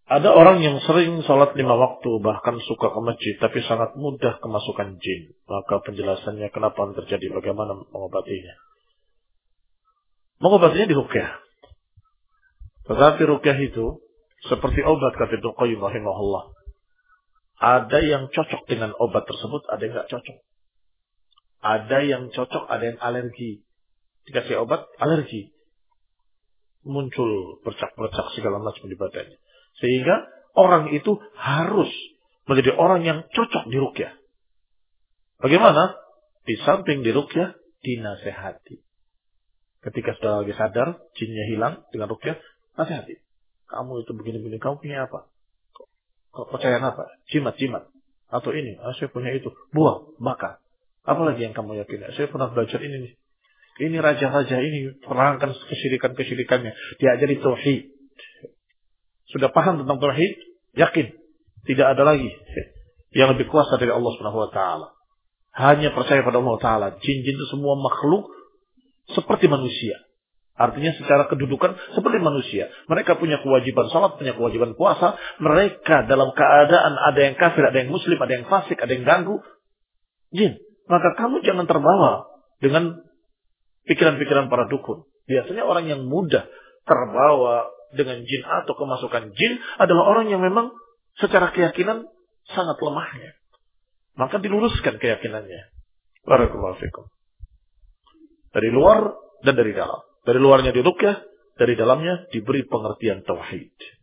Ada orang yang sering sholat 5 waktu, bahkan suka ke masjid, tapi sangat mudah kemasukan jin. Maka penjelasannya kenapa terjadi, bagaimana mengobatinya. Mengobatinya di ruqyah. Tetapi ruqyah itu seperti obat, kata Ibnu Qayyim rahimahullah. Ada yang cocok dengan obat tersebut, ada yang nggak cocok. Ada yang cocok, ada yang alergi. Dikasih obat, alergi. Muncul bercak-bercak segala macam di badannya. Sehingga orang itu harus menjadi orang yang cocok di ruqyah. Bagaimana? Di samping di ruqyah, dinasehati. Ketika sudah lagi sadar, jinnya hilang dengan ruqyah, nasihati. Kamu itu begini-begini, kamu punya apa? Kepercayaan apa? Jimat-jimat. Atau ini, saya punya itu. Buang, bakar. Apalagi yang kamu yakini? Saya pernah belajar ini nih. Ini raja-raja ini perangkan kesyirikan-kesyirikannya. Diajari tauhid. Sudah paham tentang tauhid? Yakin. Tidak ada lagi yang lebih kuasa dari Allah Subhanahu wa taala. Hanya percaya pada Allah taala. Jin-jin itu semua makhluk seperti manusia. Artinya secara kedudukan seperti manusia. Mereka punya kewajiban salat, punya kewajiban puasa. Mereka dalam keadaan ada yang kafir, ada yang muslim, ada yang fasik, ada yang ganggu. Jin. Maka kamu jangan terbawa dengan pikiran-pikiran para dukun. Biasanya orang yang mudah terbawa dengan jin atau kemasukan jin adalah orang yang memang secara keyakinan sangat lemahnya. Maka diluruskan keyakinannya. Barakallahu fikum. Dari luar dan dari dalam. Dari luarnya diruqyah, dari dalamnya diberi pengertian tauhid.